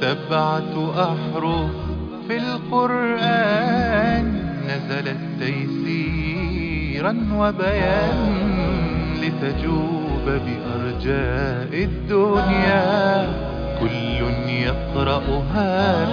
7 أحرف في القرآن نزلت تيسيرا وبيان لتجوب بأرجاء الدنيا، كل يقرأها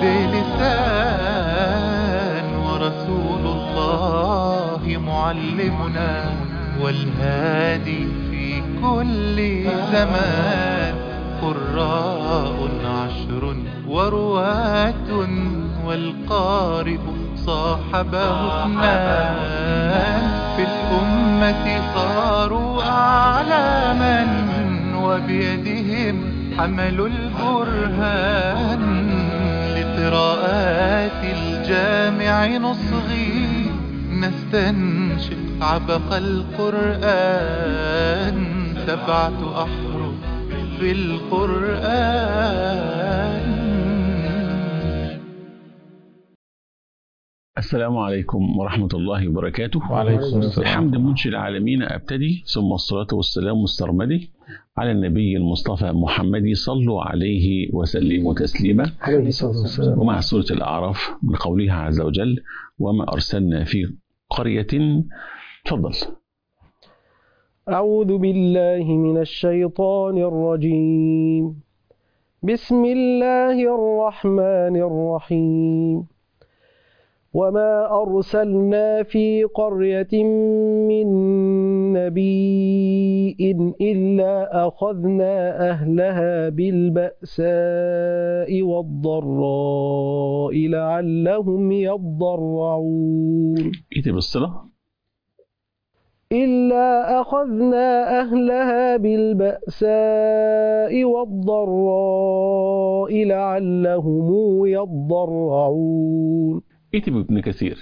بلسان، ورسول الله معلمنا والهادي في كل زمان. قراء 10 ورواة والقارئ صاحبه 2، في الأمة صاروا أعلاما وبيدهم حملوا البرهان. لقراءات الجامع نصغي نستنشق عبق القرآن، 7 أحرف في القرآن. السلام عليكم ورحمة الله وبركاته. وعليكم السلام. الحمد منشئ العالمين أبتدي، ثم الصلاة والسلام مسترمدي على النبي المصطفى محمد، صلوا عليه وسلموا تسليما. عليه الصلاة والسلام. ومع سورة الأعراف من قولها عز وجل: وما أرسلنا في قرية. تفضل. أعوذ بالله من الشيطان الرجيم. بسم الله الرحمن الرحيم. وما أرسلنا في قرية من نبي إلا أخذنا أهلها بالبأساء والضراء لعلهم يضرعون. إيه بالصلة؟ إلا أخذنا أهلها بالبأساء والضراء لعلهم يضرعون. إيه بابن كثير؟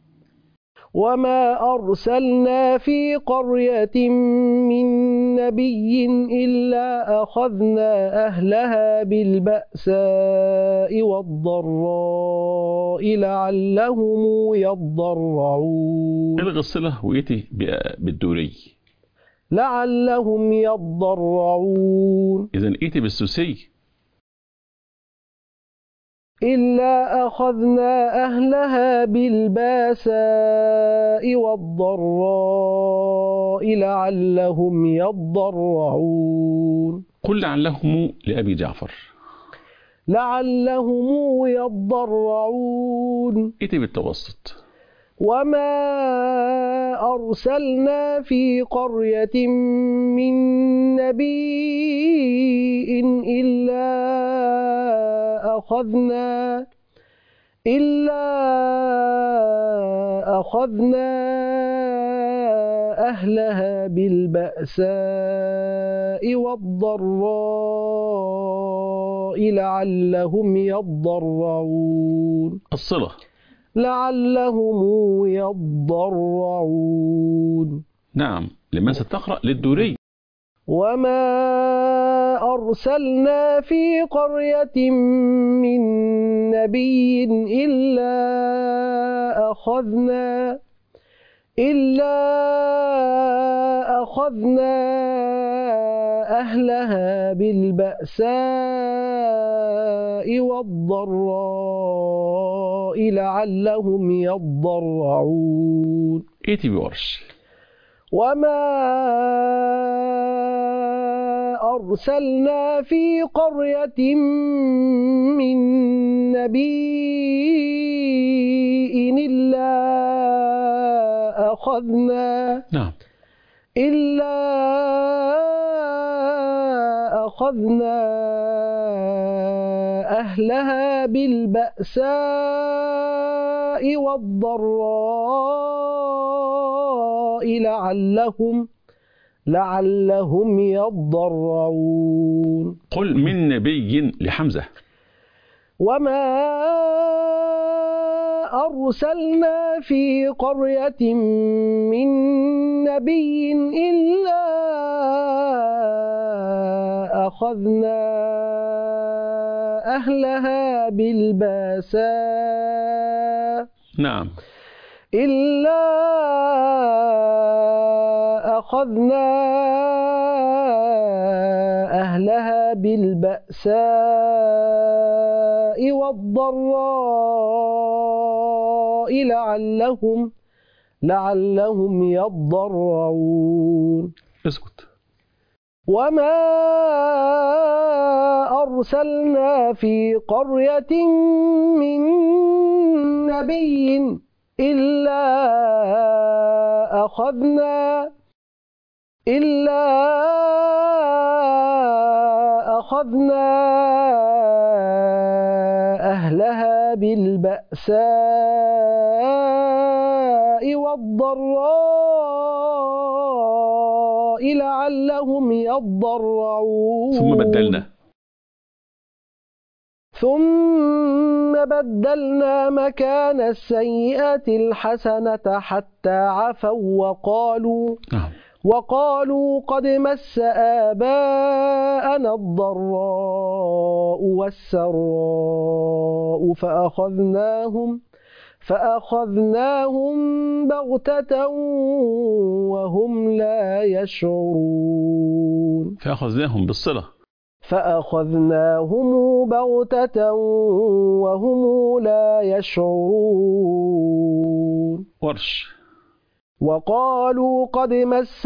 وما أرسلنا في قرية من نبي إلا أخذنا أهلها بالبأساء والضراء لعلهم يضرعون. إلغي الصلة وإيه بالدوري؟ لعلهم يضرعون. إذن إيه بالسوسي؟ إلا أخذنا أهلها بالباساء والضراء لعلهم يضرعون. قل لعلهم لأبي جعفر. لعلهم يضرعون. إيه بالتوسط؟ وما أرسلنا في قرية من نبي إلا أخذنا أهلها بالبأساء والضراء لعلهم يضرعون. الصلة. لعلهم يضرعون. نعم. لمن ستقرأ للدوري. وما أرسلنا في قرية من نبي إلا أخذنا أهلها بالبأساء والضراء لعلهم يضرعون. إيه بورش؟ وما أرسلنا في قرية من نبي إلا أخذنا أهلها بالبأساء والضراء لعلهم يضرعون. قل من نبي لحمزة. وما أرسلنا في قرية من نبي إلا أخذنا أهلها بالباساء. نعم. إلا أخذنا أهلها بالبأساء والضراء لعلهم يضرعون. اسكت. وما أرسلنا في قرية من نبي إلا أخذنا أهلها بالبأساء والضراء لعلهم يضرعون. ثم بدلنا مكان السيئة الحسنة حتى عفوا وقالوا قد مس آباءنا الضراء والسراء فأخذناهم بغتة وهم لا يشعرون. فأخذناهم بالصلة. فأخذناهم بغتة وهم لا يشعرون. ورش. وقالوا قد مس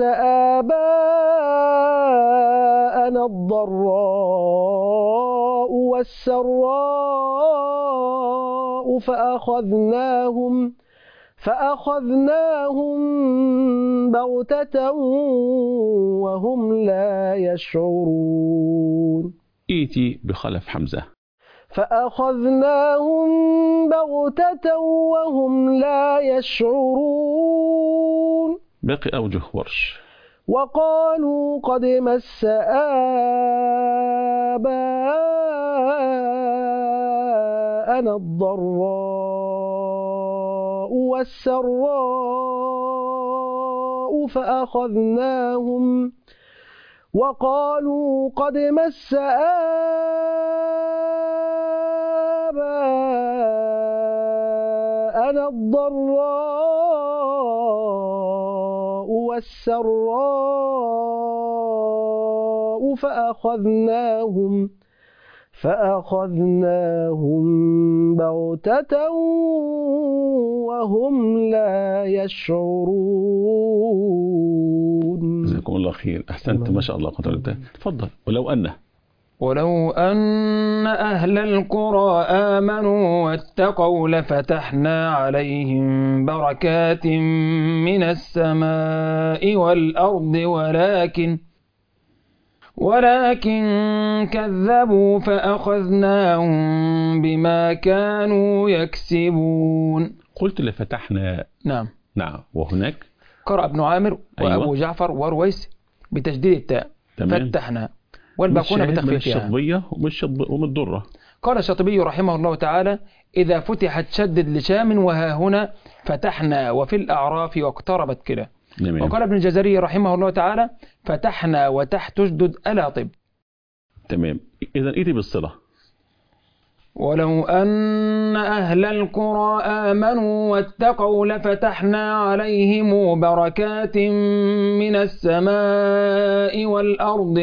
آباءنا الضراء والسراء فأخذناهم بغتة وهم لا يشعرون. إيتي بخلف حمزة. فأخذناهم بغتة وهم لا يشعرون. باقي أوجه ورش. وقالوا قد مس آباءنا الضراء والسراء وقالوا قد مس آباءنا الضراء والسراء فأخذناهم بغتة وهم لا يشعرون. جزاكم الله خير. أحسنت ما شاء الله. تفضل. ولو أن أهل القرى آمنوا واتقوا لفتحنا عليهم بركات من السماء والأرض ولكن كذبوا فأخذناهم بما كانوا يكسبون. قلت لفتحنا. نعم. وهناك قرأ ابن عامر وأبو أيوة. جعفر ورويس بتشديد التاء. تمام. فتحنا والباقون بتخفيفها. الشطبية ومن الضرة. قال الشاطبي رحمه الله تعالى: إذا فتحت شدد لشام وها هنا فتحنا وفي الأعراف واقتربت كده. وقال ابن الجزري رحمه الله تعالى: فتحنا وتحت تجدد ألا طب. تمام. إذا إيدي بالصلة. ولو أن أهل القرى آمنوا واتقوا لفتحنا عليهم بركات من السماء والأرض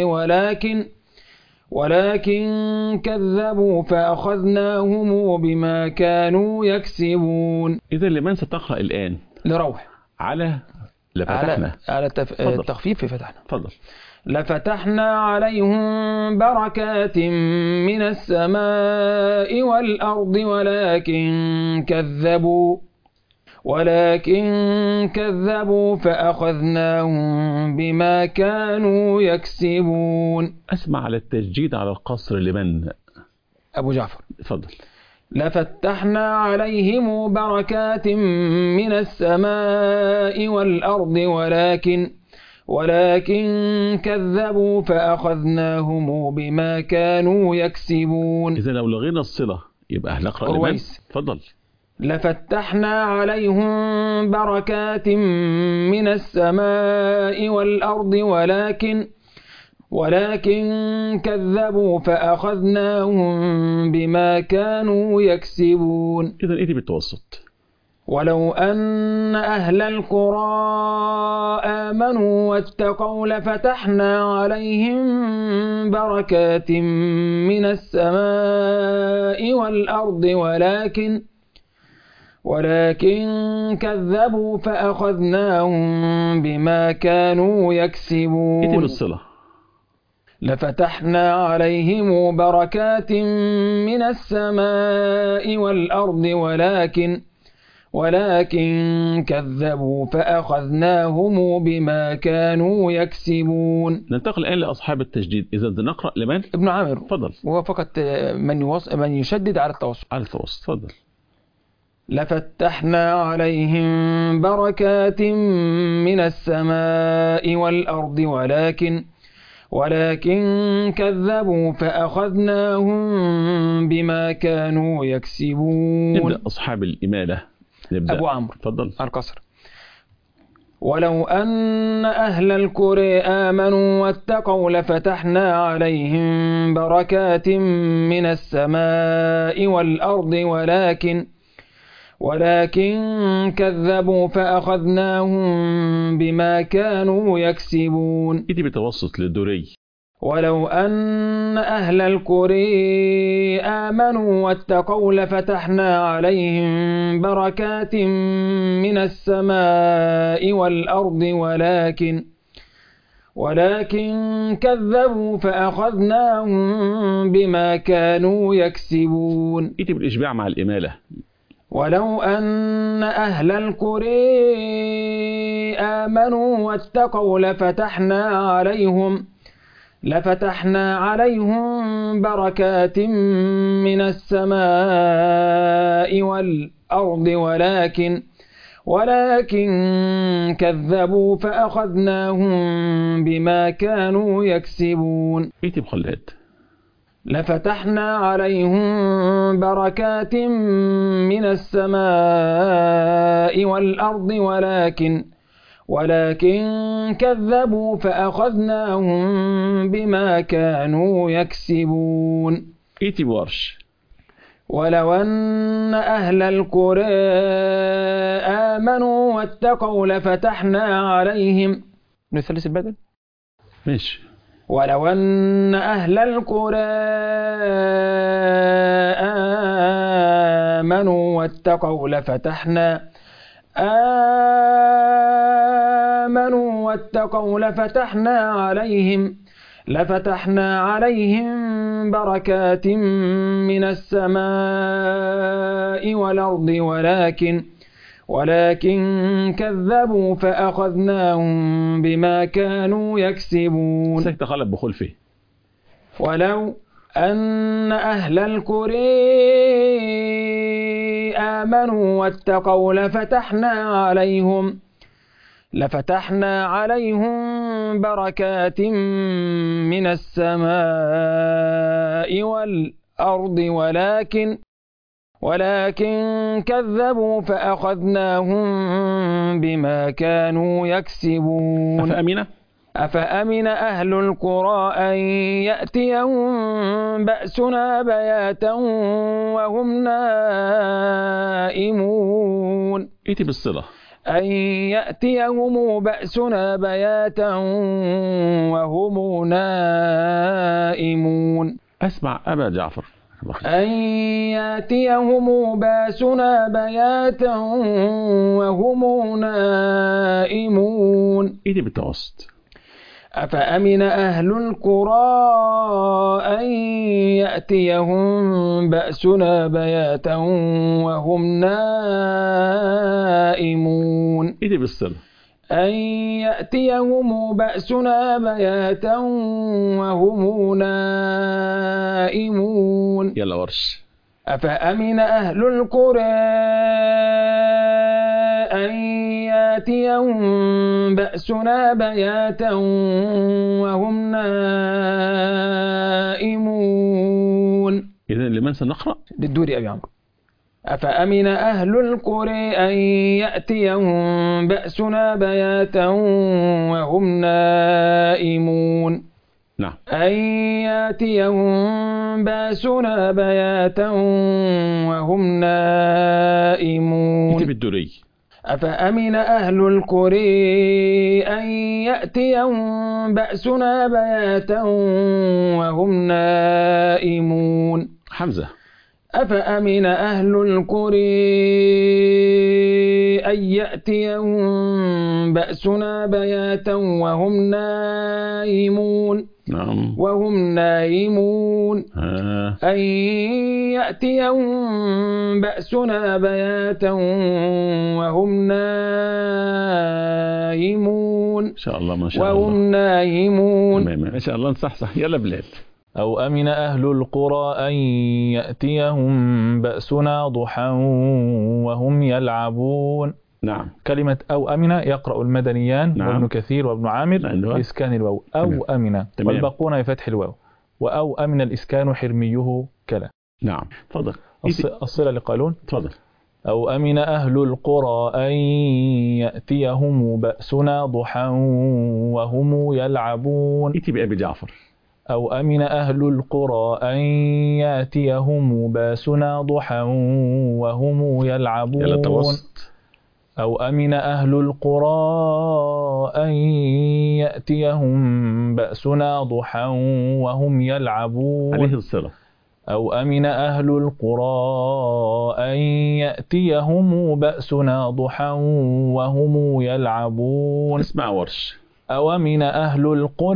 ولكن كذبوا فأخذناهم بما كانوا يكسبون. إذا لمن ستقرأ الآن؟ لروح. على لفتحنا. على التخفيف في فتحنا. تفضل. لفتحنا عليهم بركات من السماء والأرض ولكن كذبوا فأخذناهم بما كانوا يكسبون. أسمع على التسجيد على القصر لمن؟ أبو جعفر. تفضل. لفتحنا عليهم بركات من السماء والأرض ولكن كذبوا فأخذناهم بما كانوا يكسبون. إذا لو لغينا الصلة يبقى هنقرأ لمن؟ تفضل. لفتحنا عليهم بركات من السماء والأرض ولكن كذبوا فأخذناهم بما كانوا يكسبون. إذا إيدي بالتوسط. ولو أن أهل القرى آمنوا واتقوا لفتحنا عليهم بركات من السماء والأرض ولكن كذبوا فأخذناهم بما كانوا يكسبون. كتب الصلة. لفتحنا عليهم بركات من السماء والأرض ولكن كذبوا فأخذناهم بما كانوا يكسبون. ننتقل الآن لأصحاب التجديد. إذا نقرأ لمن؟ ابن عامر. تفضل. وهو فقط من يشدد على التوسط. على التوسط. تفضل. لفتحنا عليهم بركات من السماء والأرض ولكن كذبوا فأخذناهم بما كانوا يكسبون. نبدأ أصحاب الإمالة. نبدأ. أبو عمرو. تفضل. القصر. ولو أن أهل القرى آمنوا واتقوا لفتحنا عليهم بركات من السماء والأرض ولكن كذبوا فأخذناهم بما كانوا يكسبون. إيدي بتوسط للدوري. ولو أن أهل القرى آمنوا واتقوا لفتحنا عليهم بركات من السماء والأرض ولكن كذبوا فأخذناهم بما كانوا يكسبون. إيدي بالإشباع مع الإمالة. ولو أن أهل القرى آمنوا واتقوا لفتحنا عليهم بركات من السماء والأرض ولكن كذبوا فأخذناهم بما كانوا يكسبون. إيتي بخلاد. لفتحنا عليهم بركات من السماء والأرض ولكن كذبوا فأخذناهم بما كانوا يكسبون. إيتي بورش. ولو أن أهل القرى آمنوا واتقوا لفتحنا عليهم نثلث البدل. ماشي. ولو أن أهل القرى آمنوا واتقوا لفتحنا عليهم بركات من السماء والأرض ولكن كذبوا فأخذناهم بما كانوا يكسبون. سيتغلب بخلفه. ولو أن أهل القرى آمنوا واتقوا لفتحنا عليهم بركات من السماء والأرض ولكن كذبوا فأخذناهم بما كانوا يكسبون. أفأمن أهل القرى أن يأتيهم بأسنا بياتا وهم نائمون. إيتي بالصلة. أن يأتيهم بأسنا بياتا وهم نائمون. أسمع أبا جعفر. أن يأتيهم بأسنا بياتا وهم نائمون. إيدي بالتوسط. أفأمن أهل القرى أن يأتيهم بأسنا بياتا وهم نائمون. إيدي بالصلة. أن يأتيهم بأسنا بياتا وهم نائمون. يلا ورش. أفأمن أهل القرى أن يأتيهم بأسنا بياتا وهم نائمون. إذن لمن سنقرأ؟ للدوري أبي عمرو. أفأمن أهل القرى أن يأتيهم بأسنا بياتا وهم نائمون. نعم. أن يأتيهم بأسنا بياتا وهم نائمون. كتب الدري. أفأمن أهل القرى أن يأتيهم بأسنا بياتا وهم نائمون. حمزة. أفأمن أهل القرى أن يأتيهم بأسنا بياتا وهم نائمون. نعم. وهم نائمون. أن يأتيهم بأسنا بياتا وهم نائمون. إن شاء الله ما شاء الله. وهم نائمون. ما شاء الله صح. يلا بلال. أو أمن أهل القرى أن يأتيهم بأسنا ضحى وهم يلعبون. نعم. كلمة أو أمن يقرأ المدنيان نعم. وابن كثير وابن عامر بإسكان الواو أو أمن، والباقون بفتح الواو، وأو أمن الإسكان حرميه كلا. نعم. تفضل. الصلة لقالون. تفضل. أو أمن أهل القرى أن يأتيهم بأسنا ضحى وهم يلعبون. ائتي بأبي جعفر. أو أمن أهل القرى أن يأتيهم بأسنا ضحى وهم يلعبون. يلا توسط. أو أمن أهل القرى أن يأتيهم بأسنا ضحى وهم يلعبون. عليه الصلة. أو أمن أهل القرى أن يأتيهم بأسنا ضحى وهم يلعبون. اسمع ورش. أو أمن أهل القرى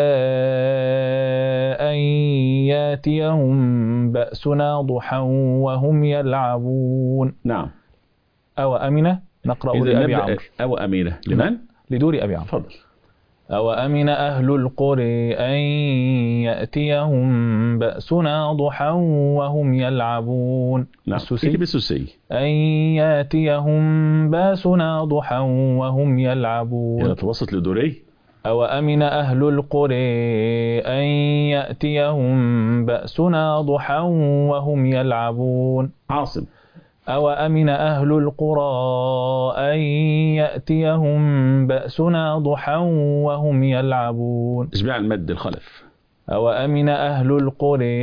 أن يأتيهم بأسنا ضحى وهم يلعبون. نعم. أو أمن نقرأ لأبي عمرو. أو أمينة لمن؟ لدور أبي عمرو. تفضل. أو أمن أهل القرى أن يأتيهم بأسنا ضحى وهم يلعبون. نعم. السوسي. بالسوسي. أن يأتيهم بأسنا ضحى وهم يلعبون. يلا توسط لدوري. أو أمن أهل القرى أن يأتيهم بأسنا ضحى وهم يلعبون. عاصم. أو أمن أهل القرى أن يأتيهم بأسنا ضحى وهم يلعبون. اجمع المد الخلف. أو أمن أهل القرى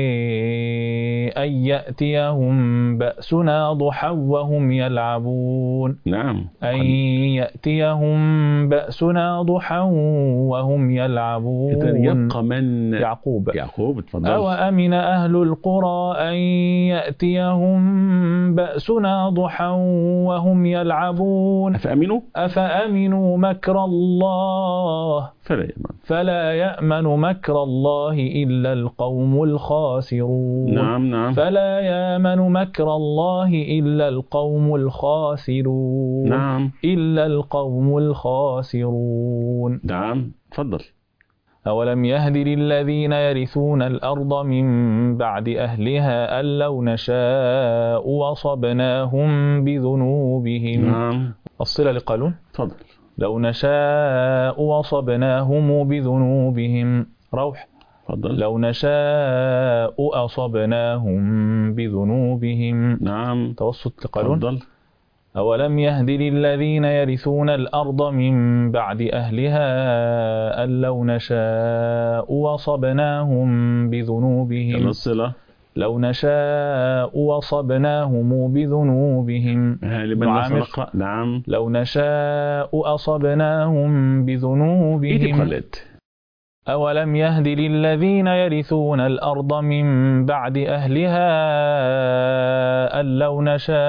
أن يأتيهم بأسنا ضحى وهم يلعبون. نعم. أن يأتيهم بأسنا ضحى وهم يلعبون. يبقى من يعقوب. تفضل. أو أمن أهل القرى أن يأتيهم بأسنا ضحى وهم يلعبون. أفأمنوا مكر الله فلا يأمن مكر الله إلا القوم الخاسرون. نعم. فلا يأمن مكر الله إلا القوم الخاسرون. نعم. إلا القوم الخاسرون. نعم. تفضل. أولم يهد للذين يرثون الأرض من بعد أهلها أن لو نشاء وصبناهم بذنوبهم. نعم. الصلة لقالون. تفضل. لو نشاء وصبناهم بذنوبهم. روح. تفضل. لو نشاء أصبناهم بذنوبهم. نعم. توسط لقالون. تفضل. أولم يهد للذين يرثون الأرض من بعد أهلها أن لو نشاء وصبناهم بذنوبهم. الصلة. لو نشاء وصبناهم بذنوبهم. نعم. لو نشاء أصبناهم بذنوبهم. أولم يهد للذين يرثون الأرض من بعد أهلها أن لو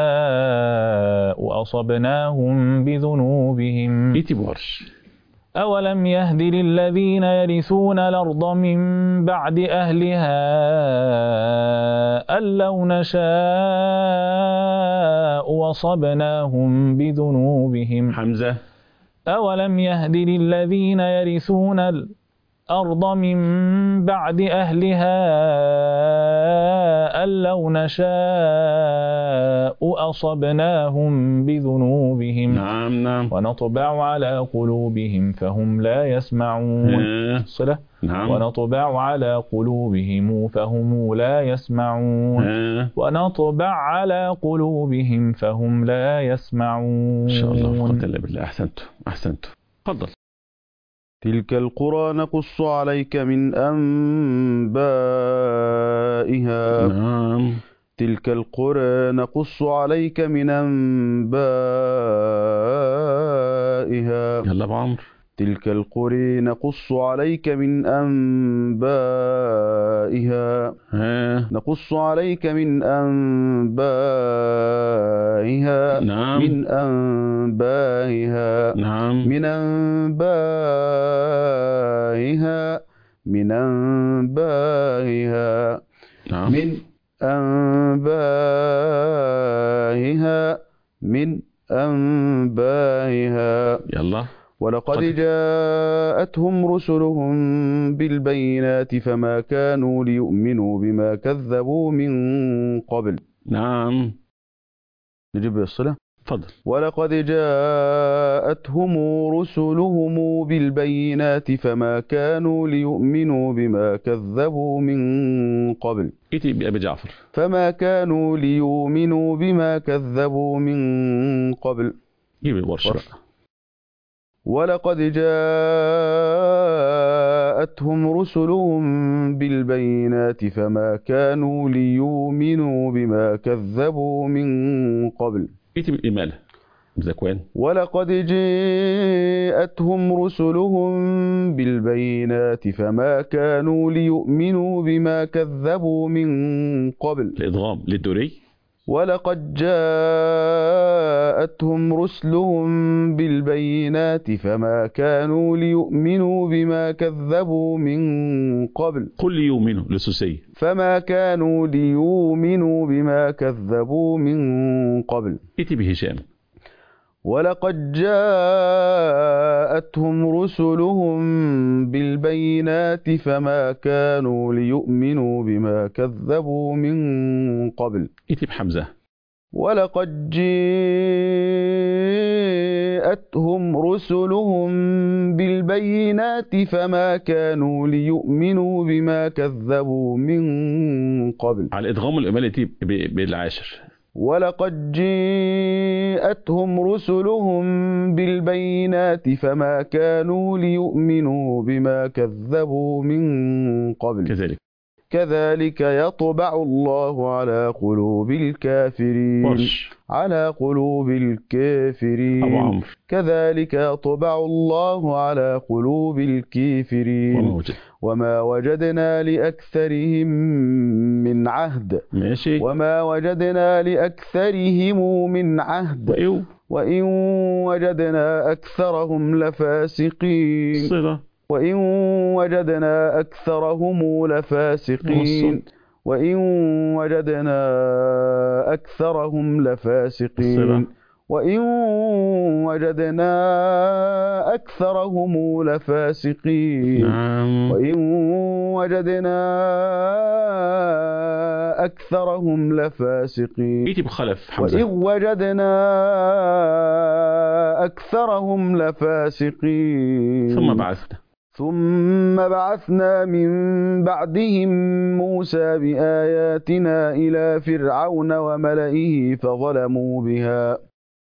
نشاء أصبناهم بذنوبهم. أولم يهد للذين يرثون الأرض من بعد أهلها أن لو نشاء أصبناهم بذنوبهم. حمزة. أولم يهد للذين يرثون الأرض من بعد أهلها أن لو نشاء أصبناهم بذنوبهم. نعم. ونطبع على قلوبهم فهم لا يسمعون. صلة. نعم. ونطبع على قلوبهم فهم لا يسمعون. ونطبع على قلوبهم فهم لا يسمعون. إن شاء الله. قلت بالله. أحسنت. تفضل. تلك القرى نقص عليك من أنبائها. نعم. تلك القرى نقص عليك من أنبائها. يلا بعمر. تلك القرى نقص عليك من أنبائها. نقص عليك من أنبائها. نعم. من أنبائها. نعم. من أنبائها. من أنبائها. نعم. من أنبائها. من أنبائها. يلا. ولقد جاءتهم رسلهم بالبينات فما كانوا ليؤمنوا بما كذبوا من قبل. نعم. نجيب الصلة. تفضل. ولقد جاءتهم رسلهم بالبينات فما كانوا ليؤمنوا بما كذبوا من قبل. إيتي بأبي جعفر. فما كانوا ليؤمنوا بما كذبوا من قبل. جيب الورشة. ولقد جاءتهم رسلهم بالبينات فما كانوا ليؤمنوا بما كذبوا من قبل. إيتي بالإمالة بذكوان. ولقد جاءتهم رسلهم بالبينات فما كانوا ليؤمنوا بما كذبوا من قبل. الإدغام للدوري. ولقد جاءتهم رسلهم بالبينات فما كانوا ليؤمنوا بما كذبوا من قبل. قل ليؤمنوا لسوسي. فما كانوا ليؤمنوا بما كذبوا من قبل. إيتي بهشام. ولقد جاءتهم رسلهم بالبينات فما كانوا ليؤمنوا بما كذبوا من قبل. إيتي بحمزة. ولقد جاءتهم رسلهم بالبينات فما كانوا ليؤمنوا بما كذبوا من قبل. على الإدغام الإمالة بالعاشر. ولقد جاءتهم رسلهم بالبينات فما كانوا ليؤمنوا بما كذبوا من قبل. كذلك يطبع الله على قلوب الكافرين. على قلوب الكافرين. كذلك يطبع الله على قلوب الكافرين. وما وجدنا لأكثرهم من عهد. ماشي. وما وجدنا لأكثرهم من عهد. وإن وجدنا أكثرهم لفاسقين. صلة. وإن وجدنا أكثرهم لفاسقين. وإن وجدنا أكثرهم لفاسقين. وإن وجدنا أكثرهم لفاسقين. وإن وجدنا أكثرهم لفاسقين. إيتي بخلف حمزة. وإن وجدنا أكثرهم لفاسقين. ثم بعثنا من بعدهم موسى بآياتنا إلى فرعون وملئه فظلموا بها.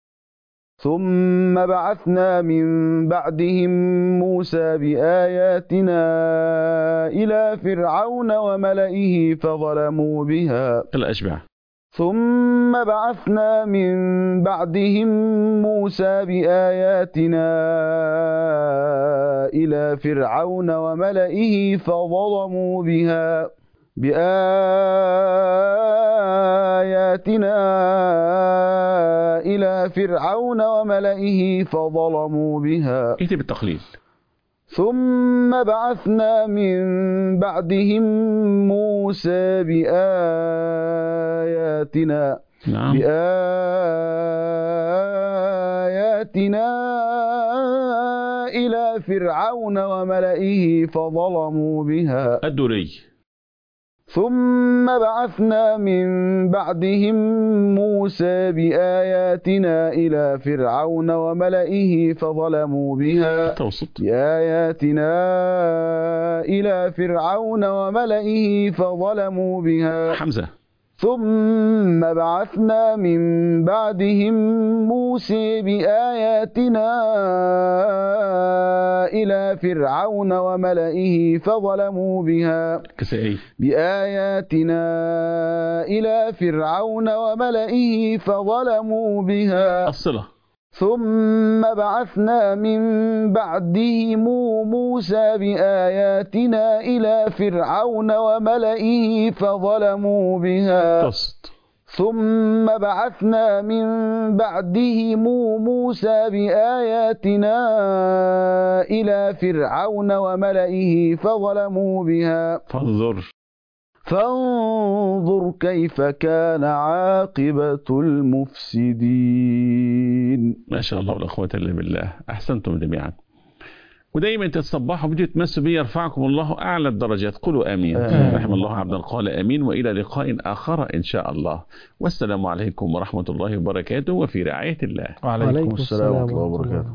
ثم بعثنا من بعدهم موسى بآياتنا إلى فرعون وملئه فظلموا بها. الأشبع. ثم بعثنا من بعدهم موسى بآياتنا إلى فرعون وملئه فظلموا بها. بآياتنا إلى فرعون وملئه فظلموا بها. إيتي بالتقليل. ثم بعثنا من بعدهم موسى بآياتنا. بآياتنا إلى فرعون وملئه فظلموا بها. الدوري. ثم بعثنا من بعدهم موسى بآياتنا إلى فرعون وملئه فظلموا بها. بآياتنا إلى فرعون وملئه فظلموا بها. حمزة. ثم بعثنا من بعدهم موسى بآياتنا إلى فرعون وملئه فظلموا بها الصلة. ثم بعثنا من بعدهم موسى بآياتنا إلى فرعون وملئه فظلموا بها ثم بعثنا من بعدهم موسى بآياتنا إلى فرعون وملئه فظلموا بها فانظر كيف كان عاقبة المفسدين. ما شاء الله ولا قوة إلا بالله. أحسنتم جميعا. ودايما تتصبحوا بدي تمسوا بي يرفعكم الله أعلى الدرجات. قولوا آمين. رحم الله عبدا قال آمين. وإلى لقاء آخر إن شاء الله. والسلام عليكم ورحمة الله وبركاته وفي رعاية الله. وعليكم السلام ورحمة الله وبركاته.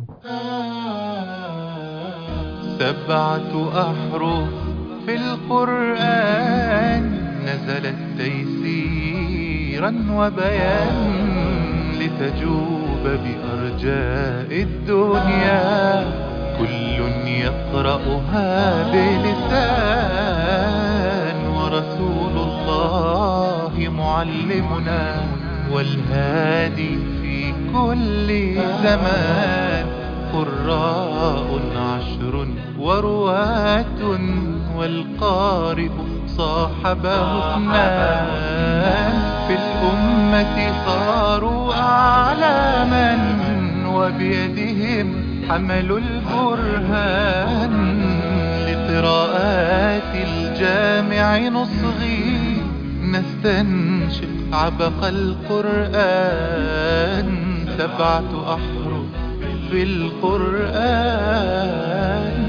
7 أحرف في القرآن نزلت تيسيرا وبيان لتجوب بأرجاء الدنيا كل يقرأها بلسان ورسول الله معلمنا والهادي في كل زمان قراء 10 ورواة والقارئ صاحبه 2 في الأمة صاروا أعلاما وبيدهم حملوا البرهان لقراءات الجامع نصغي نستنشق عبق القرآن 7 أحرف في القرآن